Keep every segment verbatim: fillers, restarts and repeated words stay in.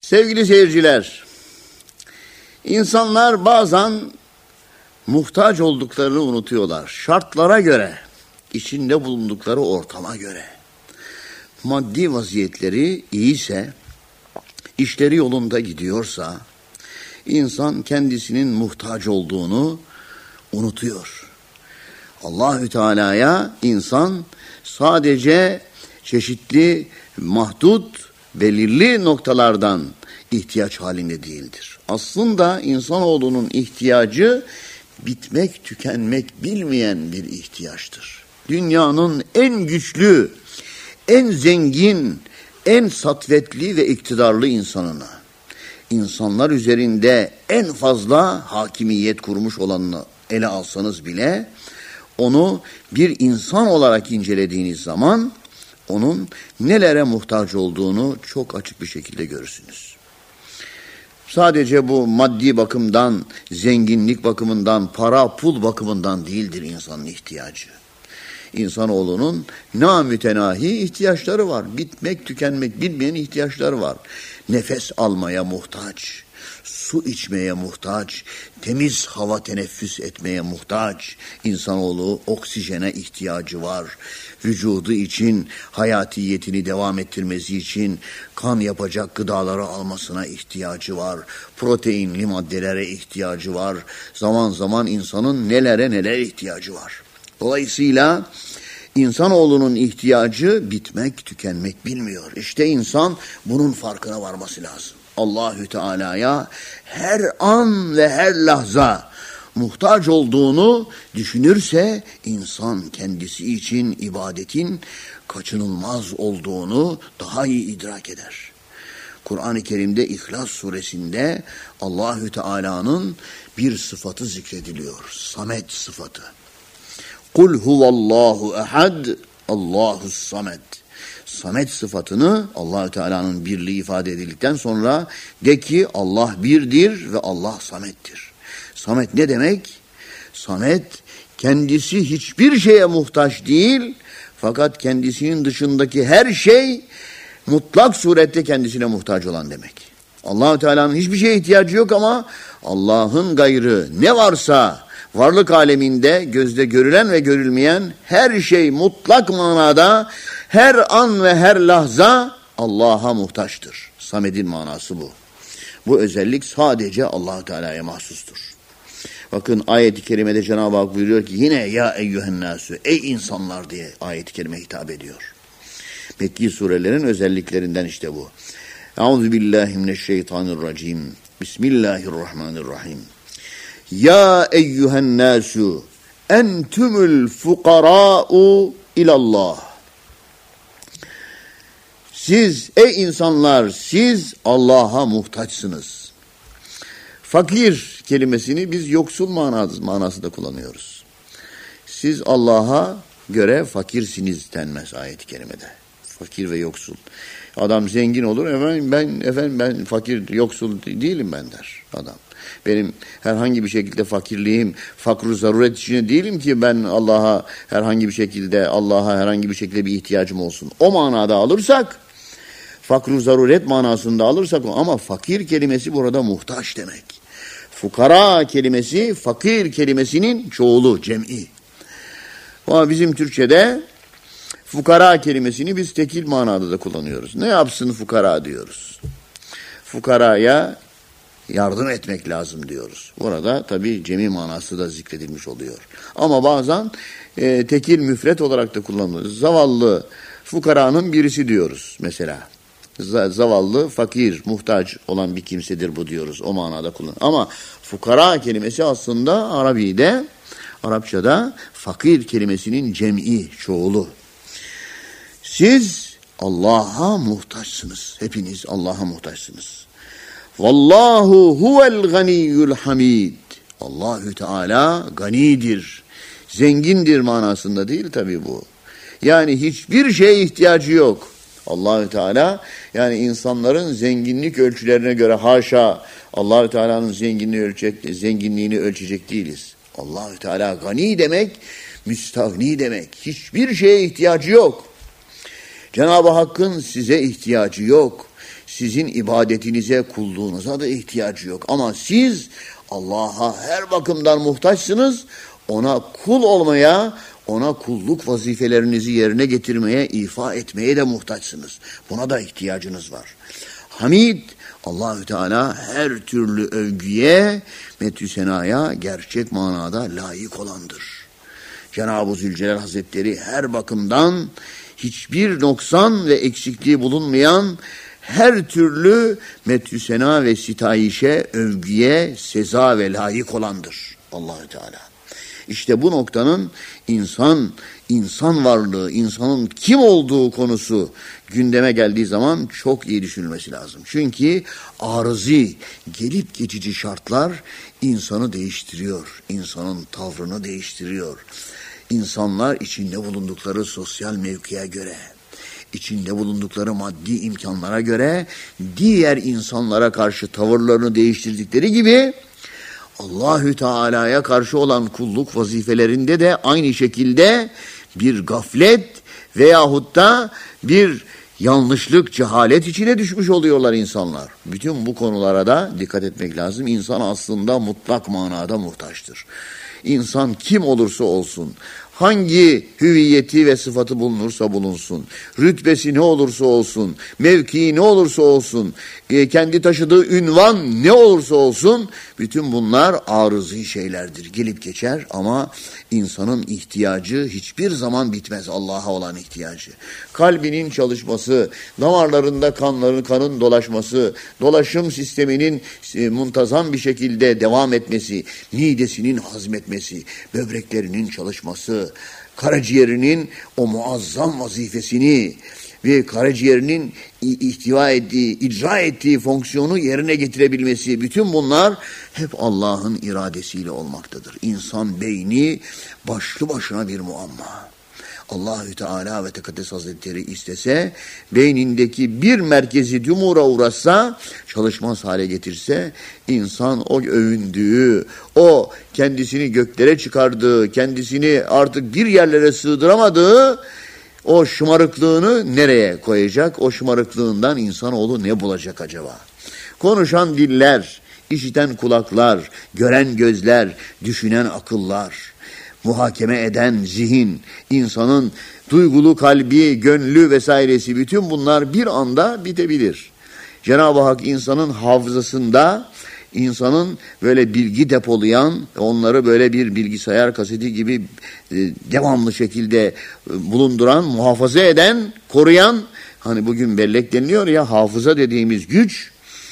Sevgili seyirciler, insanlar bazen muhtaç olduklarını unutuyorlar. Şartlara göre, içinde bulundukları ortama göre. Maddi vaziyetleri iyiyse, işleri yolunda gidiyorsa, insan kendisinin muhtaç olduğunu unutuyor. Allahü Teala'ya insan sadece çeşitli mahdut, belirli noktalardan ihtiyaç halinde değildir. Aslında insanoğlunun ihtiyacı bitmek, tükenmek bilmeyen bir ihtiyaçtır. Dünyanın en güçlü, en zengin, en satvetli ve iktidarlı insanına, insanlar üzerinde en fazla hakimiyet kurmuş olanını ele alsanız bile, onu bir insan olarak incelediğiniz zaman onun nelere muhtaç olduğunu çok açık bir şekilde görürsünüz. Sadece bu maddi bakımdan, zenginlik bakımından, para, pul bakımından değildir insanın ihtiyacı. İnsanoğlunun namütenahi ihtiyaçları var. Bitmek, tükenmek bilmeyen ihtiyaçları var. Nefes almaya muhtaç, su içmeye muhtaç, temiz hava teneffüs etmeye muhtaç. İnsanoğlu oksijene ihtiyacı var. Vücudu için, hayatiyetini devam ettirmesi için kan yapacak gıdaları almasına ihtiyacı var. Proteinli maddelere ihtiyacı var. Zaman zaman insanın nelere neler ihtiyacı var. Dolayısıyla insanoğlunun ihtiyacı bitmek, tükenmek bilmiyor. İşte insan bunun farkına varması lazım. Allahü Teala'ya her an ve her lahza muhtaç olduğunu düşünürse insan kendisi için ibadetin kaçınılmaz olduğunu daha iyi idrak eder. Kur'an-ı Kerim'de İhlas suresinde Allahü Teala'nın bir sıfatı zikrediliyor. Samet sıfatı. Kul huvallahu ehad, Allahus samet. Samet sıfatını Allahü Teala'nın birliği ifade edildikten sonra de ki Allah birdir ve Allah samettir. Samet ne demek? Samet kendisi hiçbir şeye muhtaç değil, fakat kendisinin dışındaki her şey mutlak surette kendisine muhtaç olan demek. Allahü Teala'nın hiçbir şeye ihtiyacı yok ama Allah'ın gayrı ne varsa varlık aleminde gözde görülen ve görülmeyen her şey mutlak manada her an ve her lahza Allah'a muhtaçtır. Samed'in manası bu. Bu özellik sadece Allah-u Teala'ya mahsustur. Bakın ayet-i kerimede Cenab-ı Hak buyuruyor ki yine ya eyyühennâsü, ey insanlar diye ayet-i kerime hitap ediyor. Mekki surelerin özelliklerinden işte bu. Euzubillahimineşşeytanirracim. Bismillahirrahmanirrahim. Ya eyyühennâsü entümül fukarâ'u ilallah. Siz ey insanlar, siz Allah'a muhtaçsınız. Fakir kelimesini biz yoksul manası, manasında kullanıyoruz. Siz Allah'a göre fakirsiniz denmez ayet-i kerimede. Fakir ve yoksul. Adam zengin olur, efendim ben efendim ben fakir, yoksul değilim ben der adam. Benim herhangi bir şekilde fakirliğim, fakru zaruret içinde değilim ki ben Allah'a herhangi bir şekilde, Allah'a herhangi bir şekilde bir ihtiyacım olsun. O manada alırsak, fakru zaruret manasında alırsak, ama fakir kelimesi burada muhtaç demek. Fukara kelimesi, fakir kelimesinin çoğulu, cem'i. Ama bizim Türkçe'de fukara kelimesini biz tekil manada da kullanıyoruz. Ne yapsın fukara diyoruz. Fukaraya yardım etmek lazım diyoruz. Burada tabii cemi manası da zikredilmiş oluyor. Ama bazen e, tekil müfret olarak da kullanılır. Zavallı fukaranın birisi diyoruz mesela. Z- zavallı, fakir, muhtaç olan bir kimsedir bu diyoruz. O manada kullanılır. Ama fukara kelimesi aslında Arabi'de, Arapçada fakir kelimesinin cem'i, çoğulu. Siz Allah'a muhtaçsınız. Hepiniz Allah'a muhtaçsınız. Vallahu huvel ganiyyul hamid. Allahü Teala ganidir, zengindir manasında değil tabii bu. Yani hiçbir şeye ihtiyacı yok. Allahü Teala yani insanların zenginlik ölçülerine göre haşa Allahü Teala'nın zenginliğini ölçecek, zenginliğini ölçecek değiliz. Allahü Teala gani demek, müstahni demek. Hiçbir şeye ihtiyacı yok. Cenab-ı Hakk'ın size ihtiyacı yok. sizin ibadetinize, kulluğunuza da ihtiyacı yok. Ama siz Allah'a her bakımdan muhtaçsınız. Ona kul olmaya, ona kulluk vazifelerinizi yerine getirmeye, ifa etmeye de muhtaçsınız. Buna da ihtiyacınız var. Hamid, Allahü Teala her türlü övgüye, metü senaya gerçek manada layık olandır. Cenab-ı Zülcelal Hazretleri her bakımdan hiçbir noksan ve eksikliği bulunmayan, her türlü metü sena ve sitayişe, övgüye seza ve layık olandır Allahü Teala. İşte bu noktanın insan, insan varlığı, insanın kim olduğu konusu gündeme geldiği zaman çok iyi düşünülmesi lazım. Çünkü arızi, gelip geçici şartlar insanı değiştiriyor, insanın tavrını değiştiriyor. İnsanlar içinde bulundukları sosyal mevkiye göre, içinde bulundukları maddi imkanlara göre diğer insanlara karşı tavırlarını değiştirdikleri gibi Allahü Teala'ya karşı olan kulluk vazifelerinde de aynı şekilde bir gaflet veyahut da bir yanlışlık, cehalet içine düşmüş oluyorlar insanlar. Bütün bu konulara da dikkat etmek lazım. İnsan aslında mutlak manada muhtaçtır. İnsan kim olursa olsun, hangi hüviyeti ve sıfatı bulunursa bulunsun, rütbesi ne olursa olsun, mevkii ne olursa olsun, kendi taşıdığı ünvan ne olursa olsun, bütün bunlar arızi şeylerdir. Gelip geçer ama insanın ihtiyacı hiçbir zaman bitmez, Allah'a olan ihtiyacı. Kalbinin çalışması, damarlarında kanların, kanın dolaşması, dolaşım sisteminin muntazam bir şekilde devam etmesi, midesinin hazmetmesi, böbreklerinin çalışması, karaciğerinin o muazzam vazifesini ve karaciğerinin ihtiva ettiği, icra ettiği fonksiyonu yerine getirebilmesi, bütün bunlar hep Allah'ın iradesiyle olmaktadır. İnsan beyni başlı başına bir muamma. Allahü Teala ve Tekaddes Hazretleri istese, beynindeki bir merkezi tümura uğrasa, çalışmaz hale getirse, insan o övündüğü, o kendisini göklere çıkardığı, kendisini artık bir yerlere sığdıramadığı, o şımarıklığını nereye koyacak? O şımarıklığından insanoğlu ne bulacak acaba? Konuşan diller, işiten kulaklar, gören gözler, düşünen akıllar, muhakeme eden zihin, insanın duygulu kalbi, gönlü vesairesi, bütün bunlar bir anda bitebilir. Cenab-ı Hak insanın hafızasında, insanın böyle bilgi depolayan, onları böyle bir bilgisayar kaseti gibi e, devamlı şekilde e, bulunduran, muhafaza eden, koruyan, hani bugün bellek deniliyor ya, hafıza dediğimiz güç,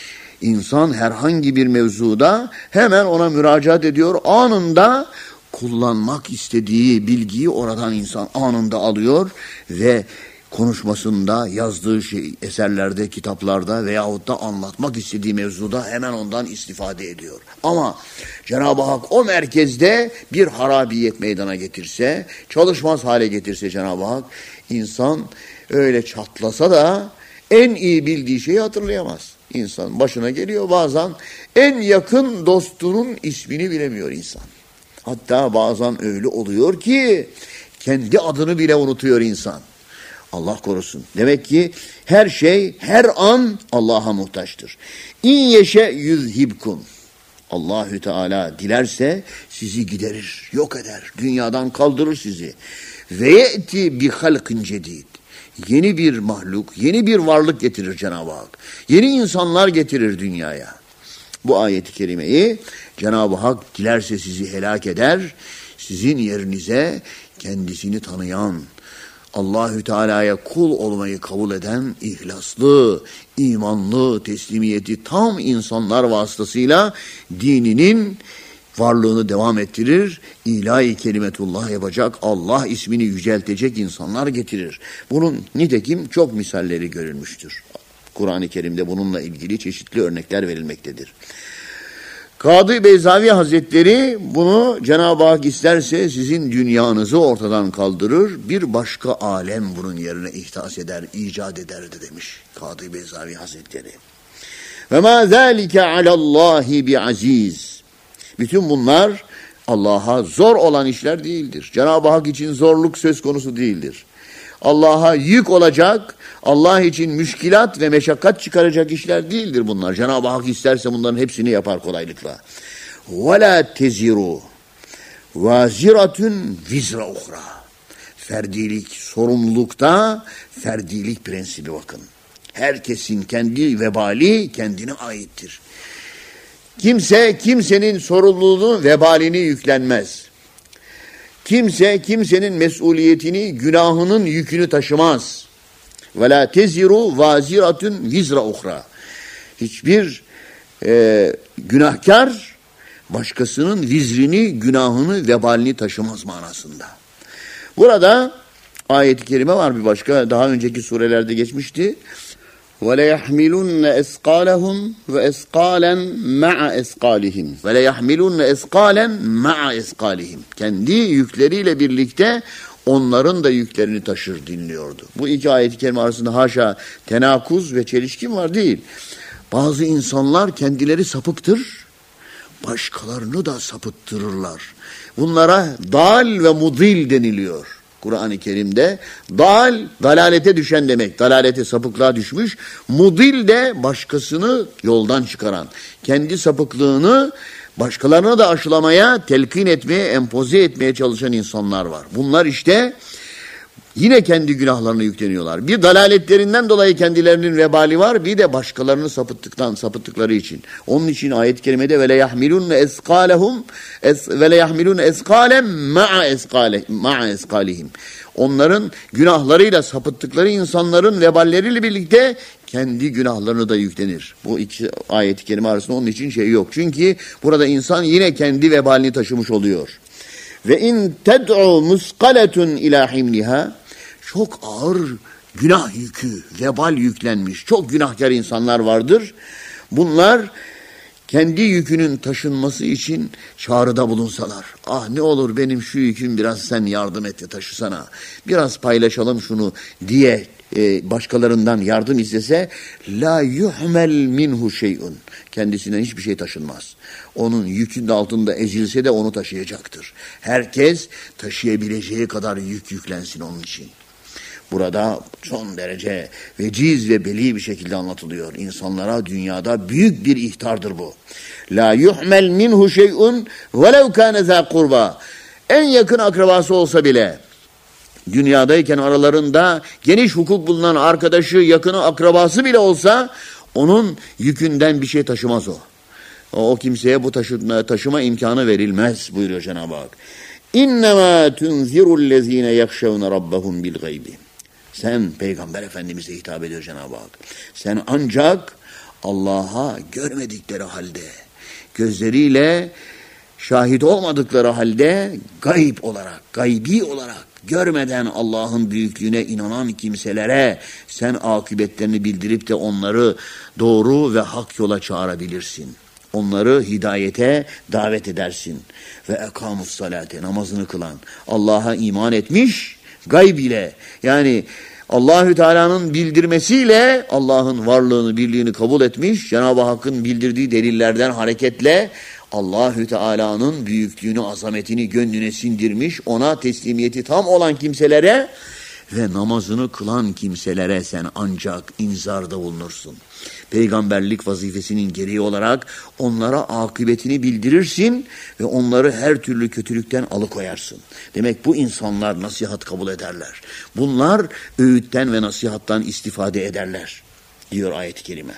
insan herhangi bir mevzuda hemen ona müracaat ediyor, anında kullanmak istediği bilgiyi oradan insan anında alıyor ve konuşmasında, yazdığı şey, eserlerde, kitaplarda veyahut da anlatmak istediği mevzuda hemen ondan istifade ediyor. Ama Cenab-ı Hak o merkezde bir harabiyet meydana getirse, çalışmaz hale getirse Cenab-ı Hak, insan öyle çatlasa da en iyi bildiği şeyi hatırlayamaz. İnsan başına geliyor bazen en yakın dostunun ismini bilemiyor insan. Hatta bazen öyle oluyor ki kendi adını bile unutuyor insan. Allah korusun. Demek ki her şey, her an Allah'a muhtaçtır. İn yeşe yüzhibkum. Allahü Teala dilerse sizi giderir, yok eder. Dünyadan kaldırır sizi. Ve ye'ti bi halkin cedid. Yeni bir mahluk, yeni bir varlık getirir Cenab-ı Hak. Yeni insanlar getirir dünyaya. Bu ayet-i kerimeyi Cenab-ı Hak dilerse sizi helak eder, sizin yerinize kendisini tanıyan, Allahü Teala'ya kul olmayı kabul eden ihlaslı, imanlı, teslimiyeti tam insanlar vasıtasıyla dininin varlığını devam ettirir, ilahi kelimetullah yapacak, Allah ismini yüceltecek insanlar getirir. Bunun nitekim çok misalleri görülmüştür. Kur'an-ı Kerim'de bununla ilgili çeşitli örnekler verilmektedir. Kadı Beyzavi Hazretleri bunu Cenab-ı Hak isterse sizin dünyanızı ortadan kaldırır, bir başka alem bunun yerine ihdas eder, icat ederdi demiş Kadı Beyzavi Hazretleri. Ve ma zalike alallahi bi aziz. Bütün bunlar Allah'a zor olan işler değildir. Cenab-ı Hak için zorluk söz konusu değildir. Allah'a yük olacak, Allah için müşkilat ve meşakkat çıkaracak işler değildir bunlar. Cenab-ı Hak isterse bunların hepsini yapar kolaylıkla. وَلَا تَزِرُوا وَازِرَةٌ vizra uhra. Ferdilik, sorumlulukta ferdilik prensibi bakın. Herkesin kendi vebali kendine aittir. Kimse kimsenin sorumluluğunu, vebalini yüklenmez. Kimse kimsenin mesuliyetini, günahının yükünü taşımaz. وَلَا تَزِرُوا وَازِرَةٌ vizra uhra. Hiçbir e, günahkar başkasının vizrini, günahını, vebalini taşımaz manasında. Burada ayet-i kerime var bir başka. Daha önceki surelerde geçmişti. وَلَيَحْمِلُنَّ اَسْقَالَهُمْ وَاَسْقَالًا مَعَ اَسْقَالِهِمْ وَلَيَحْمِلُنَّ اَسْقَالًا مَعَ اَسْقَالِهِمْ Kendi yükleriyle birlikte onların da yüklerini taşır dinliyordu. Bu iki ayet-i kerime arasında haşa tenakuz ve çelişki var değil. Bazı insanlar kendileri sapıktır, başkalarını da sapıttırırlar. Bunlara dal ve mudil deniliyor. Kur'an-ı Kerim'de dal, dalalete düşen demek. Dalalete, sapıklığa düşmüş. Mudil de başkasını yoldan çıkaran. Kendi sapıklığını başkalarına da aşılamaya, telkin etmeye, empoze etmeye çalışan insanlar var. Bunlar işte yine kendi günahlarına yükleniyorlar. Bir dalaletlerinden dolayı kendilerinin vebali var, bir de başkalarını sapıttıktan sapıttıkları için. Onun için ayet-i kerimede ve le yahmilun esqalehum ve le yahmilun esqalen ma'a esqale ma'a esqalihim. Onların günahlarıyla sapıttıkları insanların veballeriyle birlikte kendi günahlarını da yüklenir. Bu iki ayet-i kerime arasında onun için şey yok. Çünkü burada insan yine kendi vebalini taşımış oluyor. Ve in ted'u muskaletun ila himliha, çok ağır günah yükü, vebal yüklenmiş, çok günahkar insanlar vardır. Bunlar kendi yükünün taşınması için çağrıda bulunsalar, ah ne olur benim şu yüküm biraz sen yardım et de taşısana, biraz paylaşalım şunu diye e, başkalarından yardım istese, la yuhmel minhu şey'un, kendisinden hiçbir şey taşınmaz. Onun yükün altında ezilse de onu taşıyacaktır. Herkes taşıyabileceği kadar yük yüklensin onun için. Burada son derece veciz ve beli bir şekilde anlatılıyor. İnsanlara dünyada büyük bir ihtardır bu. La yuhmel minhu şey'un velev kâne zâ kurba. En yakın akrabası olsa bile, dünyadayken aralarında geniş hukuk bulunan arkadaşı, yakını, akrabası bile olsa onun yükünden bir şey taşımaz o. O, o kimseye bu taşıma, taşıma imkanı verilmez buyuruyor Cenab-ı Hak. İnnemâ tunzirullezîne yakşevne rabbahum bil gaybi. Sen Peygamber Efendimiz'e hitap ediyor Cenab-ı Hak. Sen ancak Allah'a görmedikleri halde, gözleriyle şahit olmadıkları halde gayb olarak, gaybi olarak, görmeden Allah'ın büyüklüğüne inanan kimselere sen akıbetlerini bildirip de onları doğru ve hak yola çağırabilirsin. Onları hidayete davet edersin. Ve ekamus salate, namazını kılan, Allah'a iman etmiş, gayb ile, yani Allahü Teala'nın bildirmesiyle Allah'ın varlığını, birliğini kabul etmiş, Cenab-ı Hakk'ın bildirdiği delillerden hareketle Allahü Teala'nın büyüklüğünü, azametini gönlüne sindirmiş, ona teslimiyeti tam olan kimselere ve namazını kılan kimselere sen ancak inzarda bulunursun. Peygamberlik vazifesinin gereği olarak onlara akıbetini bildirirsin ve onları her türlü kötülükten alıkoyarsın. Demek bu insanlar nasihat kabul ederler. Bunlar öğütten ve nasihattan istifade ederler diyor ayet-i kerime.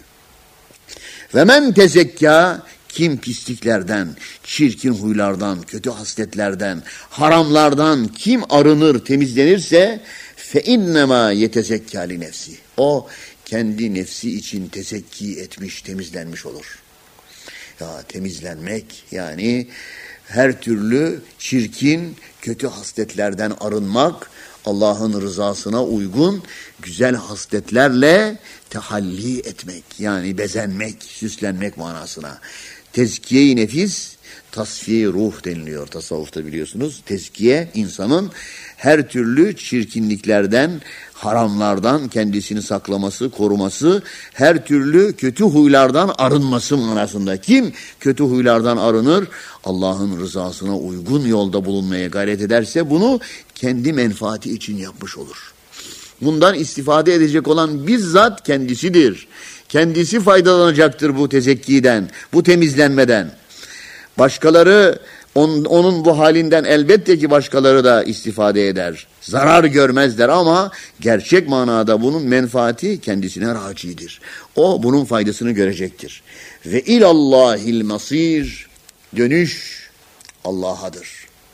Ve men tezekka, kim pisliklerden, çirkin huylardan, kötü hasletlerden, haramlardan kim arınır, temizlenirse fe innema yetezekka li nefsi. O kendi nefsi için tezekki etmiş, temizlenmiş olur. Ya temizlenmek yani her türlü çirkin, kötü hasletlerden arınmak, Allah'ın rızasına uygun güzel hasletlerle tehalli etmek, yani bezenmek, süslenmek manasına. Tezkiye-i nefis, tasfiye ruh deniliyor tasavvufta biliyorsunuz. Tezkiye insanın her türlü çirkinliklerden, haramlardan kendisini saklaması, koruması, her türlü kötü huylardan arınması manasında. Kim kötü huylardan arınır? Allah'ın rızasına uygun yolda bulunmaya gayret ederse bunu kendi menfaati için yapmış olur. bundan istifade edecek olan bizzat kendisidir. Kendisi faydalanacaktır bu tezekkiden, bu temizlenmeden. Başkaları on, onun bu halinden elbette ki başkaları da istifade eder. Zarar görmezler ama gerçek manada bunun menfaati kendisine racidir. O bunun faydasını görecektir. Ve ilallahil masir, dönüş Allah'adır.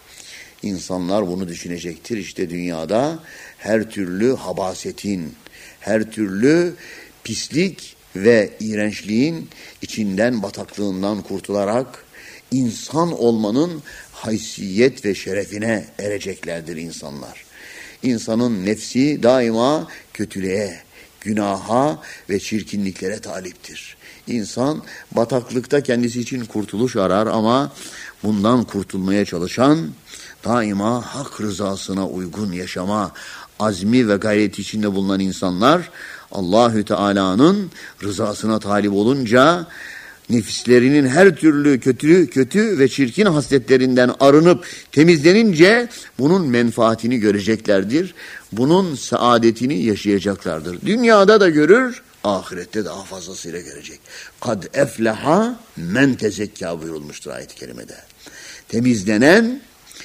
İnsanlar bunu düşünecektir. İşte dünyada her türlü habasetin, her türlü pislik ve iğrençliğin içinden, bataklığından kurtularak insan olmanın haysiyet ve şerefine ereceklerdir insanlar. İnsanın nefsi daima kötülüğe, günaha ve çirkinliklere taliptir. İnsan bataklıkta kendisi için kurtuluş arar ama bundan kurtulmaya çalışan, daima hak rızasına uygun yaşama azmi ve gayreti içinde bulunan insanlar, Allahü Teala'nın rızasına talip olunca nefislerinin her türlü kötü kötü ve çirkin hasletlerinden arınıp temizlenince bunun menfaatini göreceklerdir. Bunun saadetini yaşayacaklardır. Dünyada da görür, ahirette daha fazlasıyla görecek. Kad efleha men tezekka buyurulmuştur ayet-i kerimede. Temizlenen,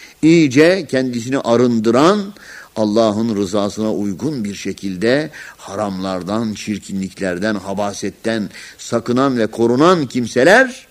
iyice kendisini arındıran, Allah'ın rızasına uygun bir şekilde haramlardan, çirkinliklerden, habasetten sakınan ve korunan kimseler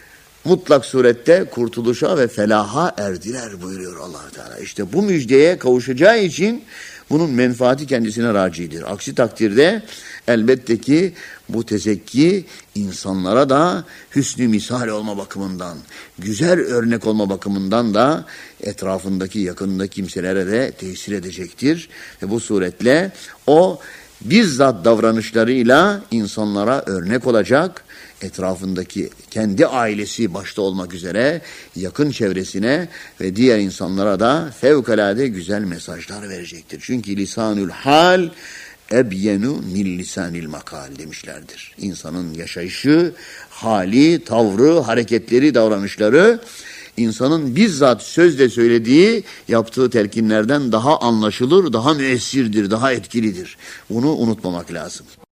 mutlak surette kurtuluşa ve felaha erdiler buyuruyor Allah Teala. İşte bu müjdeye kavuşacağı için bunun menfaati kendisine racidir. Aksi takdirde elbette ki bu tezekki insanlara da hüsnü misal olma bakımından, güzel örnek olma bakımından da etrafındaki, yakınındaki kimselere de tesir edecektir. Ve bu suretle o bizzat davranışlarıyla insanlara örnek olacak, etrafındaki kendi ailesi başta olmak üzere yakın çevresine ve diğer insanlara da fevkalade güzel mesajlar verecektir. Çünkü lisanül hal ebyenu min lisanil makal demişlerdir. İnsanın yaşayışı, hali, tavrı, hareketleri, davranışları insanın bizzat sözle söylediği, yaptığı telkinlerden daha anlaşılır, daha müessirdir, daha etkilidir. Bunu unutmamak lazım.